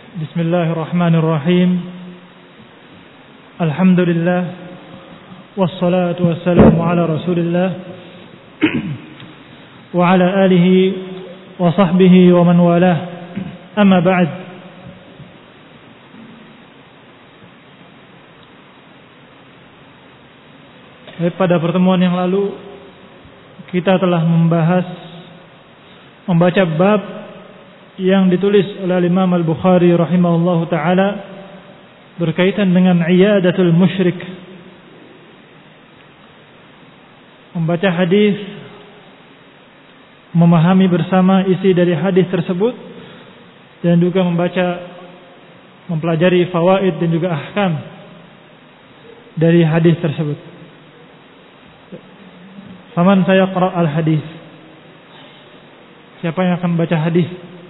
Bismillahirrahmanirrahim. Alhamdulillah wassalatu wassalamu ala Rasulillah wa ala alihi wa sahbihi wa man walah. Amma ba'd. Pada pertemuan yang lalu kita telah membaca bab yang ditulis oleh Imam Al-Bukhari rahimahullahu taala berkaitan dengan iyadatul musyrik. Membaca hadis, memahami bersama isi dari hadis tersebut, dan juga mempelajari fawaid dan juga ahkam dari hadis tersebut. Faman sayaqra al-hadis? Siapa yang akan baca hadis?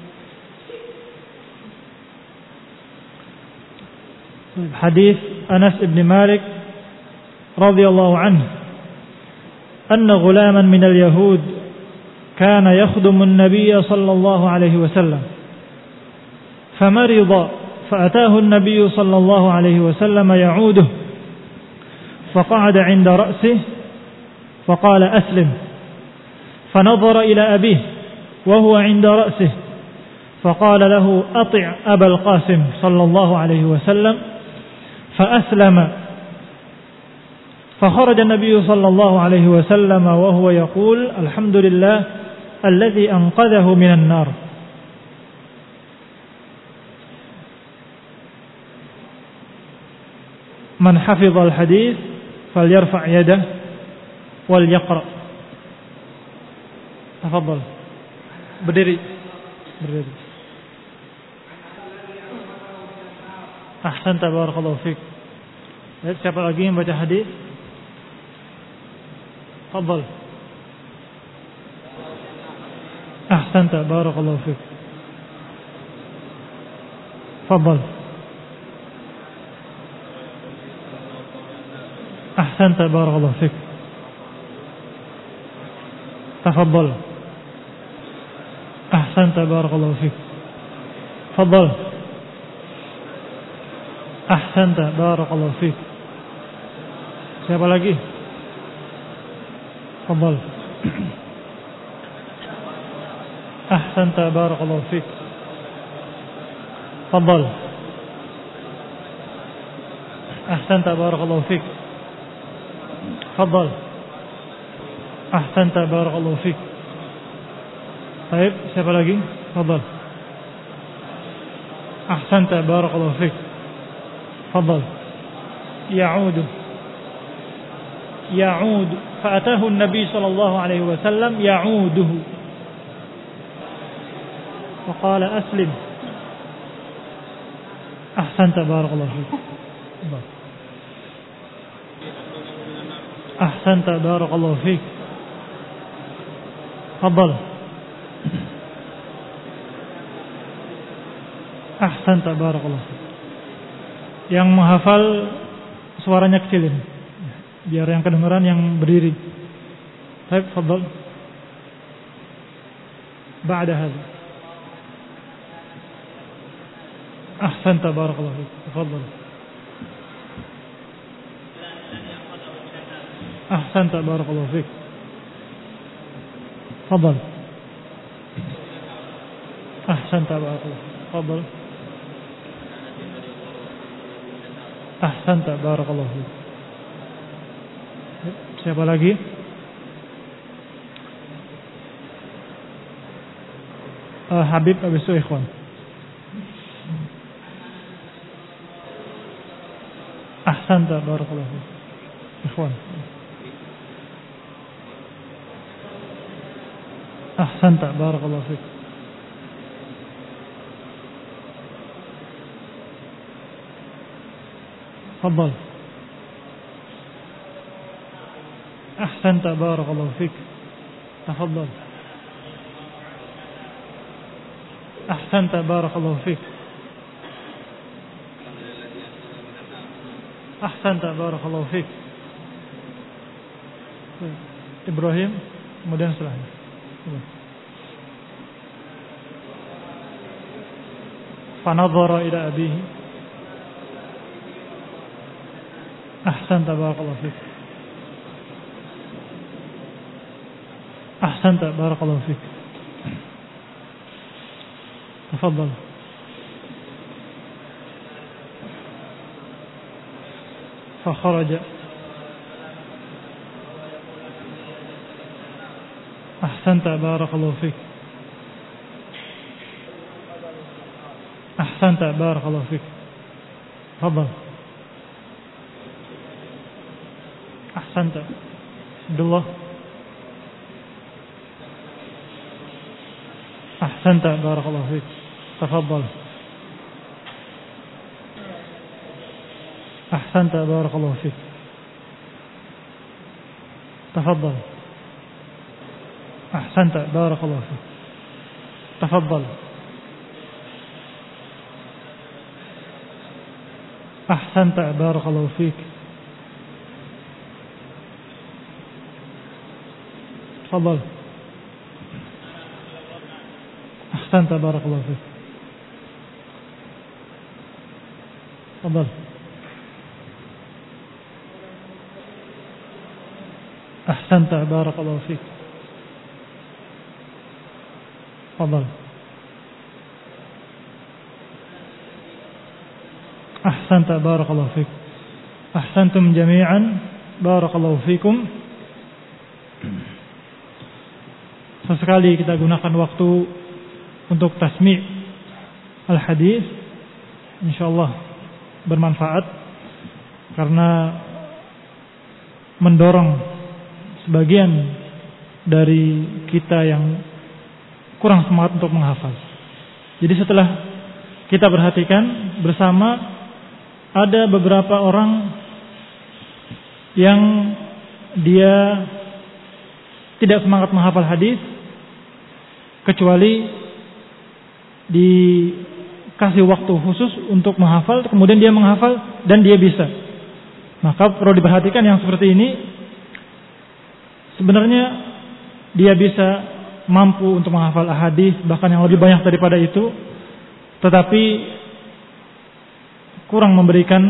Hadis Anas bin Malik radhiyallahu anhu, anna ghulaman min al-yahud kana yakhdumu an-nabiy sallallahu alaihi wasallam, famarida fa'atahu an-nabiy sallallahu alaihi wasallam ya'uduhu, faqa'ada 'inda ra'sihi faqala aslim, fanadhara ila abihi wa huwa 'inda ra'sihi faqala lahu ati' Abal Qasim sallallahu alaihi wasallam فأسلم فخرج النبي صلى الله عليه وسلم وهو يقول الحمد لله الذي أنقذه من النار. من حفظ الحديث فليرفع يده وليقرأ. تفضل. Berdiri. Ahsan, tabarakallahu fiik. Siapa lagi yang baca hadis? Tafadhal. Ahsan, tabarakallahu fiik. Tafadhal. Ahsan, tabarakallahu fiik. Tafadhal. Ahsan, tabarakallahu fiik. Tafadhal. Ahsanta, barakallahu fiik. Siapa lagi? Tafadhal. Ahsanta, barakallahu fiik. Tafadhal. Ahsanta, barakallahu fiik. Tafadhal. Ahsanta, barakallahu fiik. Baik, siapa lagi? Tafadhal. Ahsanta, barakallahu fiik. تفضل. يعود فأتاه النبي صلى الله عليه وسلم يعوده وقال أسلم. أحسنت، بارك الله فيك. أحسنت، بارك الله فيك. تفضل. أحسنت، بارك الله فيك. Yang menghafal suaranya kecilin, biar yang kedengaran yang berdiri. Baik, tafadhal. Ba'da hadha. Ahsanta, barakallahu fiik. Tafadhal. Ahsanta, barakallahu fiik. Tafadhal. Ahsanta, barakallahu fiik. Tafadhal. Ahsanta, barakallahu fiik. Siapa lagi? Habib Abi Ikhwan. Ahsanta, barakallahu fiik. Ikhwan. Ahsanta, barakallahu fiik. تفضل. أحسنت، بارك الله فيك. تفضل. أحسنت، بارك الله فيك. أحسنت، بارك الله فيك. Ibrahim, kemudian setelahnya. fanadhara ila abihi. Ahsanta barakallahu fik. Ahsanta barakallahu fik. Tafadhal. Fakharaja. Ahsanta barakallahu fik. Ahsanta barakallahu fik. Tafadhal. Ahsanta. Abdullah. Ahsanta barakallahu fik. Tafadhal. Ahsanta barakallahu fik. Tafadhal. Ahsanta barakallahu fik. Tafadhal. Ahsanta barakallahu fik. Tafadhal. Ahsanta barakallahu fik. Tafadhal. Ahsanta barakallahu fik. Tafadhal. Ahsanta barakallahu fik. Ahsantum jami'an barakallahu fikum. Sesekali kita gunakan waktu untuk tasmi' al-hadis, insyaallah bermanfaat karena mendorong sebagian dari kita yang kurang semangat untuk menghafal. Jadi setelah kita perhatikan bersama, ada beberapa orang yang dia tidak semangat menghafal hadis kecuali dikasih waktu khusus untuk menghafal, kemudian dia menghafal dan dia bisa. Maka perlu diperhatikan yang seperti ini. Sebenarnya dia bisa mampu untuk menghafal hadis, bahkan yang lebih banyak daripada itu, tetapi kurang memberikan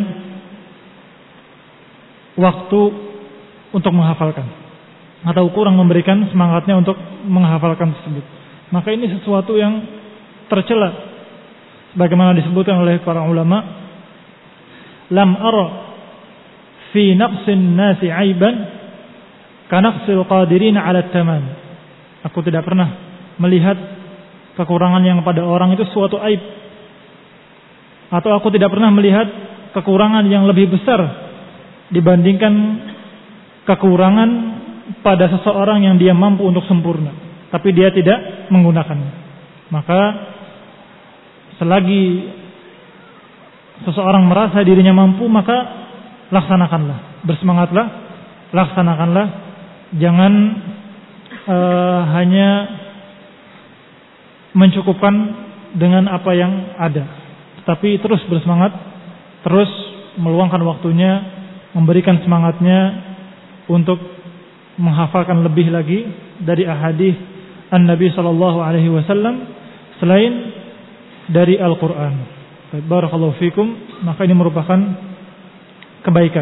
waktu untuk menghafalkan, atau kurang memberikan semangatnya untuk menghafalkan tersebut. Maka ini sesuatu yang tercela, sebagaimana disebutkan oleh para ulama, lam ara fi naqsin nasi aiban ka naqsil qadirin ala tamam. Aku tidak pernah melihat kekurangan yang pada orang itu suatu aib, atau aku tidak pernah melihat kekurangan yang lebih besar dibandingkan kekurangan pada seseorang yang dia mampu untuk sempurna, tapi dia tidak menggunakannya. Maka selagi seseorang merasa dirinya mampu, maka laksanakanlah, bersemangatlah, laksanakanlah. Jangan hanya mencukupkan dengan apa yang ada, tetapi terus bersemangat, terus meluangkan waktunya, memberikan semangatnya untuk menghafalkan lebih lagi dari ahadits An-Nabi sallallahu alaihi wasallam selain dari Al-Qur'an. Barakallahu fikum. Maka ini merupakan kebaikan,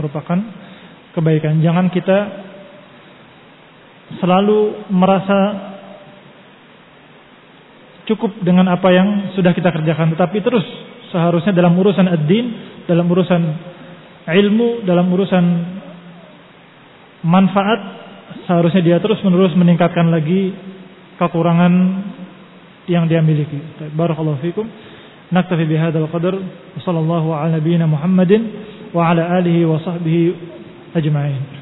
Jangan kita selalu merasa cukup dengan apa yang sudah kita kerjakan, tetapi terus seharusnya dalam urusan ad-din, dalam urusan ilmu, dalam urusan manfaat, seharusnya dia terus-menerus meningkatkan lagi kekurangan yang dia miliki. Barakallahu fikum. Naktafi bihadzal qadar. Wassallallahu ala nabiyyina Muhammadin wa ala alihi wa sahbihi ajma'in.